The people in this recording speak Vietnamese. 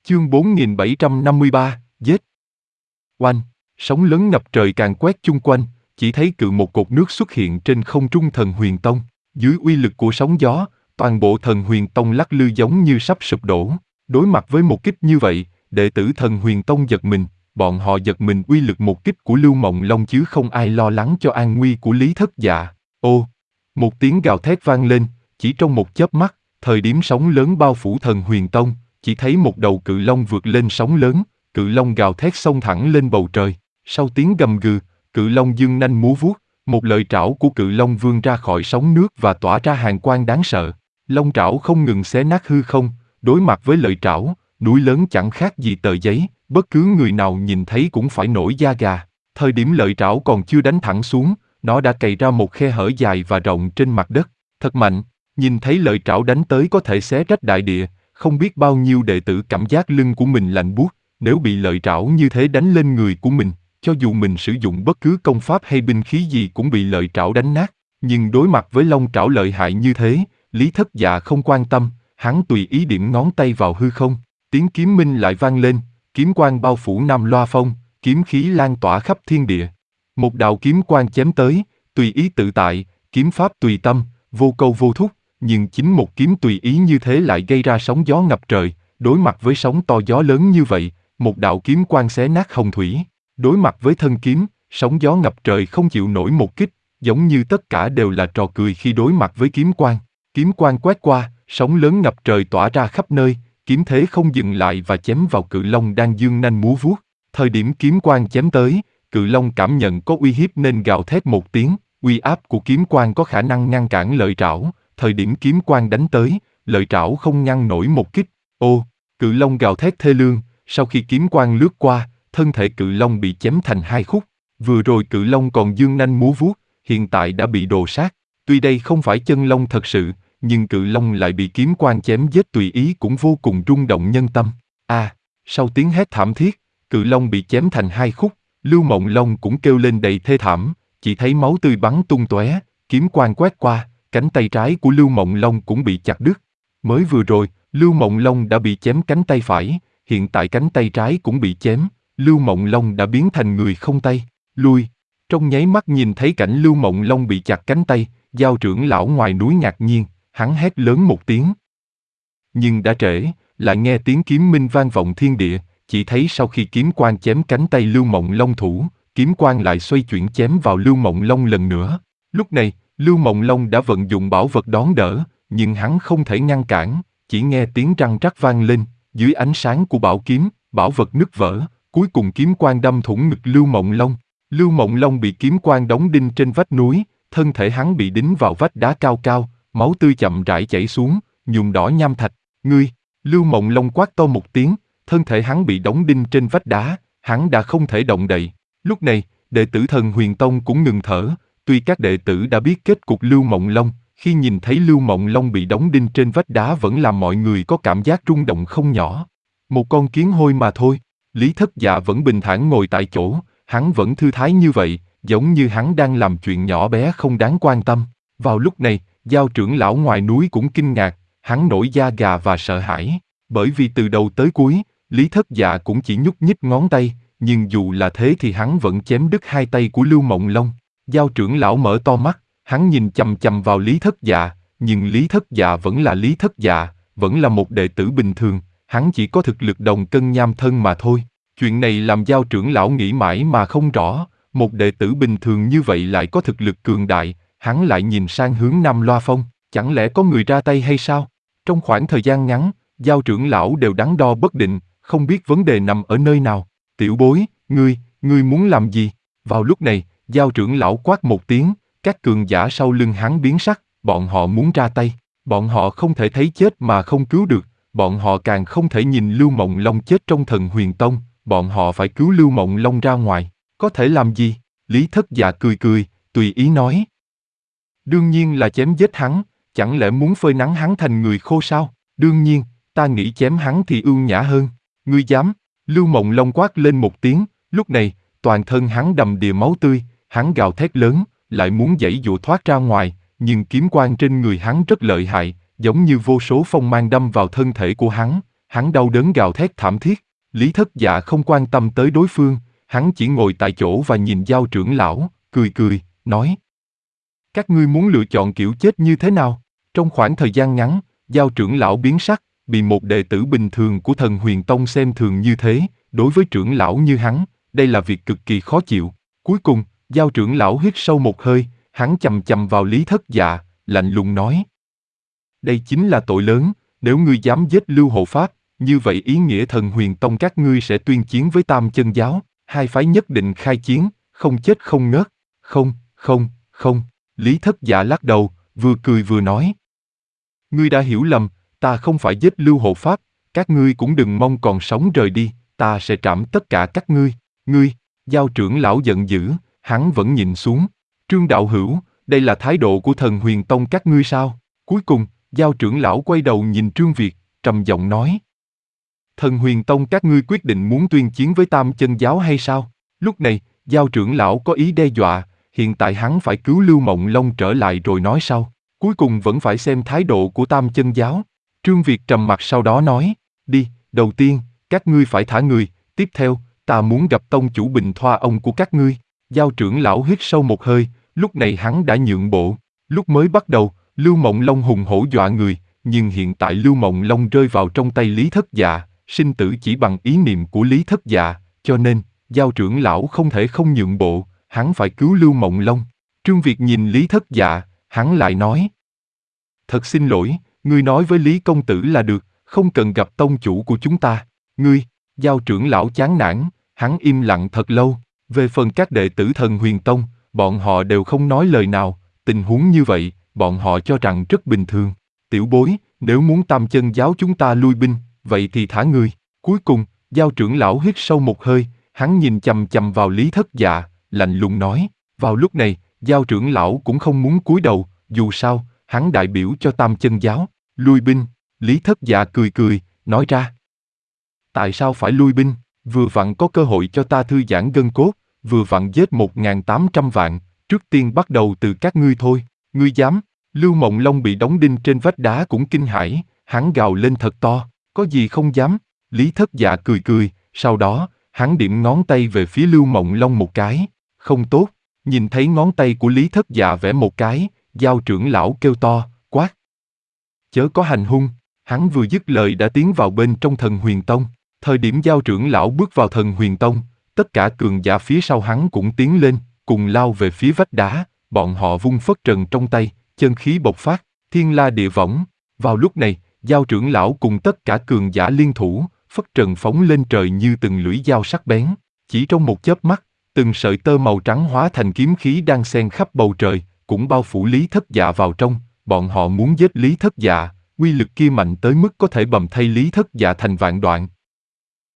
Chương 4753, giết. Oanh, sóng lớn ngập trời càng quét chung quanh, chỉ thấy cự một cột nước xuất hiện trên không trung Thần Huyền Tông. Dưới uy lực của sóng gió, toàn bộ Thần Huyền Tông lắc lư giống như sắp sụp đổ. Đối mặt với một kích như vậy, đệ tử Thần Huyền Tông giật mình, bọn họ giật mình uy lực một kích của Lưu Mộng Long chứ không ai lo lắng cho an nguy của Lý Thất Dạ. Ô, một tiếng gào thét vang lên, chỉ trong một chớp mắt, thời điểm sóng lớn bao phủ Thần Huyền Tông, chỉ thấy một đầu cự long vượt lên sóng lớn, cự long gào thét xông thẳng lên bầu trời. Sau tiếng gầm gừ, cự long giương nanh múa vuốt, một lợi trảo của cự long vươn ra khỏi sóng nước và tỏa ra hàn quang đáng sợ. Long trảo không ngừng xé nát hư không, đối mặt với lợi trảo, núi lớn chẳng khác gì tờ giấy, bất cứ người nào nhìn thấy cũng phải nổi da gà. Thời điểm lợi trảo còn chưa đánh thẳng xuống, nó đã cày ra một khe hở dài và rộng trên mặt đất. Thật mạnh, nhìn thấy lợi trảo đánh tới có thể xé rách đại địa, không biết bao nhiêu đệ tử cảm giác lưng của mình lạnh buốt. Nếu bị lợi trảo như thế đánh lên người của mình, cho dù mình sử dụng bất cứ công pháp hay binh khí gì cũng bị lợi trảo đánh nát. Nhưng đối mặt với long trảo lợi hại như thế, Lý Thất Dạ không quan tâm, hắn tùy ý điểm ngón tay vào hư không. Tiếng kiếm minh lại vang lên, kiếm quang bao phủ Nam Loa Phong, kiếm khí lan tỏa khắp thiên địa. Một đạo kiếm quang chém tới, tùy ý tự tại, kiếm pháp tùy tâm, vô câu vô thúc, nhưng chính một kiếm tùy ý như thế lại gây ra sóng gió ngập trời. Đối mặt với sóng to gió lớn như vậy, một đạo kiếm quang xé nát hồng thủy. Đối mặt với thân kiếm, sóng gió ngập trời không chịu nổi một kích, giống như tất cả đều là trò cười khi đối mặt với kiếm quang. Kiếm quang quét qua, sóng lớn ngập trời tỏa ra khắp nơi, kiếm thế không dừng lại và chém vào cự long đang dương nanh múa vuốt. Thời điểm kiếm quang chém tới, cự long cảm nhận có uy hiếp nên gào thét một tiếng, uy áp của kiếm quang có khả năng ngăn cản lợi trảo. Thời điểm kiếm quang đánh tới, lợi trảo không ngăn nổi một kích. Ô, cự long gào thét thê lương, sau khi kiếm quang lướt qua, thân thể cự long bị chém thành hai khúc. Vừa rồi cự long còn dương nanh múa vuốt, hiện tại đã bị đồ sát. Tuy đây không phải chân long thật sự, nhưng cự long lại bị kiếm quang chém giết tùy ý cũng vô cùng rung động nhân tâm. Sau tiếng hét thảm thiết, cự long bị chém thành hai khúc, Lưu Mộng Long cũng kêu lên đầy thê thảm, chỉ thấy máu tươi bắn tung tóe, kiếm quang quét qua, cánh tay trái của Lưu Mộng Long cũng bị chặt đứt. Mới vừa rồi, Lưu Mộng Long đã bị chém cánh tay phải, hiện tại cánh tay trái cũng bị chém, Lưu Mộng Long đã biến thành người không tay. Lui. Trong nháy mắt nhìn thấy cảnh Lưu Mộng Long bị chặt cánh tay, Giao trưởng lão ngoài núi ngạc nhiên, hắn hét lớn một tiếng. Nhưng đã trễ, lại nghe tiếng kiếm minh vang vọng thiên địa, chỉ thấy sau khi kiếm quang chém cánh tay Lưu Mộng Long thủ, kiếm quang lại xoay chuyển chém vào Lưu Mộng Long lần nữa. Lúc này, Lưu Mộng Long đã vận dụng bảo vật đón đỡ, nhưng hắn không thể ngăn cản, chỉ nghe tiếng răng rắc vang lên, dưới ánh sáng của bảo kiếm, bảo vật nứt vỡ, cuối cùng kiếm quang đâm thủng ngực Lưu Mộng Long. Lưu Mộng Long bị kiếm quang đóng đinh trên vách núi, thân thể hắn bị đính vào vách đá cao cao, máu tươi chậm rãi chảy xuống, nhuộm đỏ nham thạch. Ngươi! Lưu Mộng Long quát to một tiếng, thân thể hắn bị đóng đinh trên vách đá, hắn đã không thể động đậy. Lúc này, đệ tử Thần Huyền Tông cũng ngừng thở, tuy các đệ tử đã biết kết cục Lưu Mộng Long, khi nhìn thấy Lưu Mộng Long bị đóng đinh trên vách đá vẫn làm mọi người có cảm giác rung động không nhỏ. Một con kiến hôi mà thôi. Lý Thất Dạ vẫn bình thản ngồi tại chỗ, hắn vẫn thư thái như vậy, giống như hắn đang làm chuyện nhỏ bé không đáng quan tâm. Vào lúc này, Giao trưởng lão ngoài núi cũng kinh ngạc, hắn nổi da gà và sợ hãi, bởi vì từ đầu tới cuối, Lý Thất Dạ cũng chỉ nhúc nhích ngón tay, nhưng dù là thế thì hắn vẫn chém đứt hai tay của Lưu Mộng Long. Giao trưởng lão mở to mắt, hắn nhìn chằm chằm vào Lý Thất Dạ, nhưng Lý Thất Dạ vẫn là Lý Thất Dạ, vẫn là một đệ tử bình thường, hắn chỉ có thực lực đồng cân nham thân mà thôi. Chuyện này làm Giao trưởng lão nghĩ mãi mà không rõ, một đệ tử bình thường như vậy lại có thực lực cường đại, hắn lại nhìn sang hướng Nam Loa Phong, chẳng lẽ có người ra tay hay sao? Trong khoảng thời gian ngắn, Giao trưởng lão đều đắn đo bất định, không biết vấn đề nằm ở nơi nào. Tiểu bối, ngươi muốn làm gì? Vào lúc này, Giao trưởng lão quát một tiếng, các cường giả sau lưng hắn biến sắc, bọn họ muốn ra tay, bọn họ không thể thấy chết mà không cứu được, bọn họ càng không thể nhìn Lưu Mộng Long chết trong Thần Huyền Tông, bọn họ phải cứu Lưu Mộng Long ra ngoài. Có thể làm gì? Lý Thất Dạ cười cười, tùy ý nói. Đương nhiên là chém giết hắn, chẳng lẽ muốn phơi nắng hắn thành người khô sao? Đương nhiên, ta nghĩ chém hắn thì ưu nhã hơn. Ngươi dám? Lưu Mộng Long quát lên một tiếng, lúc này, toàn thân hắn đầm đìa máu tươi, hắn gào thét lớn, lại muốn giãy giụa thoát ra ngoài, nhưng kiếm quang trên người hắn rất lợi hại, giống như vô số phong mang đâm vào thân thể của hắn hắn đau đớn gào thét thảm thiết. Lý Thất Dạ không quan tâm tới đối phương, hắn chỉ ngồi tại chỗ và nhìn Giao trưởng lão, cười cười, nói: các ngươi muốn lựa chọn kiểu chết như thế nào? Trong khoảng thời gian ngắn, Giao trưởng lão biến sắc, bị một đệ tử bình thường của Thần Huyền Tông xem thường như thế, đối với trưởng lão như hắn, đây là việc cực kỳ khó chịu. Cuối cùng, Giao trưởng lão hít sâu một hơi, hắn chầm chầm vào Lý Thất Dạ, lạnh lùng nói: đây chính là tội lớn, nếu ngươi dám giết Lưu Hộ Pháp, như vậy ý nghĩa Thần Huyền Tông các ngươi sẽ tuyên chiến với Tam Chân Giáo, hai phái nhất định khai chiến, không chết không ngớt. Không, không, không. Lý Thất Dạ lắc đầu, vừa cười vừa nói: ngươi đã hiểu lầm, ta không phải giết Lưu Hộ Pháp, các ngươi cũng đừng mong còn sống rời đi, ta sẽ trảm tất cả các ngươi. Ngươi, Giao trưởng lão giận dữ, hắn vẫn nhìn xuống. Trương đạo hữu, đây là thái độ của Thần Huyền Tông các ngươi sao? Cuối cùng, Giao trưởng lão quay đầu nhìn Trương Việt, trầm giọng nói: Thần Huyền Tông các ngươi quyết định muốn tuyên chiến với Tam Chân Giáo hay sao? Lúc này, Giao trưởng lão có ý đe dọa, hiện tại hắn phải cứu Lưu Mộng Long trở lại rồi nói sau. Cuối cùng vẫn phải xem thái độ của Tam Chân Giáo. Trương Việt trầm mặt sau đó nói: đi, đầu tiên, các ngươi phải thả người, tiếp theo, ta muốn gặp tông chủ Bình Thoa ông của các ngươi. Giao trưởng lão hít sâu một hơi, lúc này hắn đã nhượng bộ. Lúc mới bắt đầu, Lưu Mộng Long hùng hổ dọa người, nhưng hiện tại Lưu Mộng Long rơi vào trong tay Lý Thất Dạ, sinh tử chỉ bằng ý niệm của Lý Thất Dạ, cho nên, Giao trưởng lão không thể không nhượng bộ, hắn phải cứu Lưu Mộng Long. Trương Việt nhìn Lý Thất Dạ, hắn lại nói: thật xin lỗi, ngươi nói với Lý công tử là được, không cần gặp tông chủ của chúng ta. Ngươi, Giao trưởng lão chán nản, hắn im lặng thật lâu. Về phần các đệ tử Thần Huyền Tông, bọn họ đều không nói lời nào, tình huống như vậy, bọn họ cho rằng rất bình thường. Tiểu bối, nếu muốn Tam Chân Giáo chúng ta lui binh, vậy thì thả người. Cuối cùng, Giao trưởng lão hít sâu một hơi, hắn nhìn chằm chằm vào Lý Thất Dạ, lạnh lùng nói. Vào lúc này, Giao trưởng lão cũng không muốn cúi đầu, dù sao, hắn đại biểu cho Tam Chân Giáo. Lui binh. Lý Thất Dạ cười cười, nói ra: tại sao phải lui binh? Vừa vặn có cơ hội cho ta thư giãn gân cốt, vừa vặn giết 1.800 vạn, trước tiên bắt đầu từ các ngươi thôi. Ngươi dám? Lưu Mộng Long bị đóng đinh trên vách đá cũng kinh hãi, hắn gào lên thật to: có gì không dám? Lý Thất Dạ cười cười, sau đó, hắn điểm ngón tay về phía Lưu Mộng Long một cái. Không tốt. Nhìn thấy ngón tay của Lý Thất Dạ vẽ một cái, Giao trưởng lão kêu to, quát: chớ có hành hung. Hắn vừa dứt lời đã tiến vào bên trong Thần Huyền Tông. Thời điểm Giao trưởng lão bước vào Thần Huyền Tông, tất cả cường giả phía sau hắn cũng tiến lên, cùng lao về phía vách đá, bọn họ vung phất trần trong tay, chân khí bộc phát, thiên la địa võng. Vào lúc này, Giao trưởng lão cùng tất cả cường giả liên thủ, phất trần phóng lên trời như từng lưỡi dao sắc bén. Chỉ trong một chớp mắt, từng sợi tơ màu trắng hóa thành kiếm khí đang xen khắp bầu trời, cũng bao phủ Lý Thất Dạ vào trong. Bọn họ muốn giết Lý Thất Dạ, uy lực kia mạnh tới mức có thể bầm thây Lý Thất Dạ thành vạn đoạn.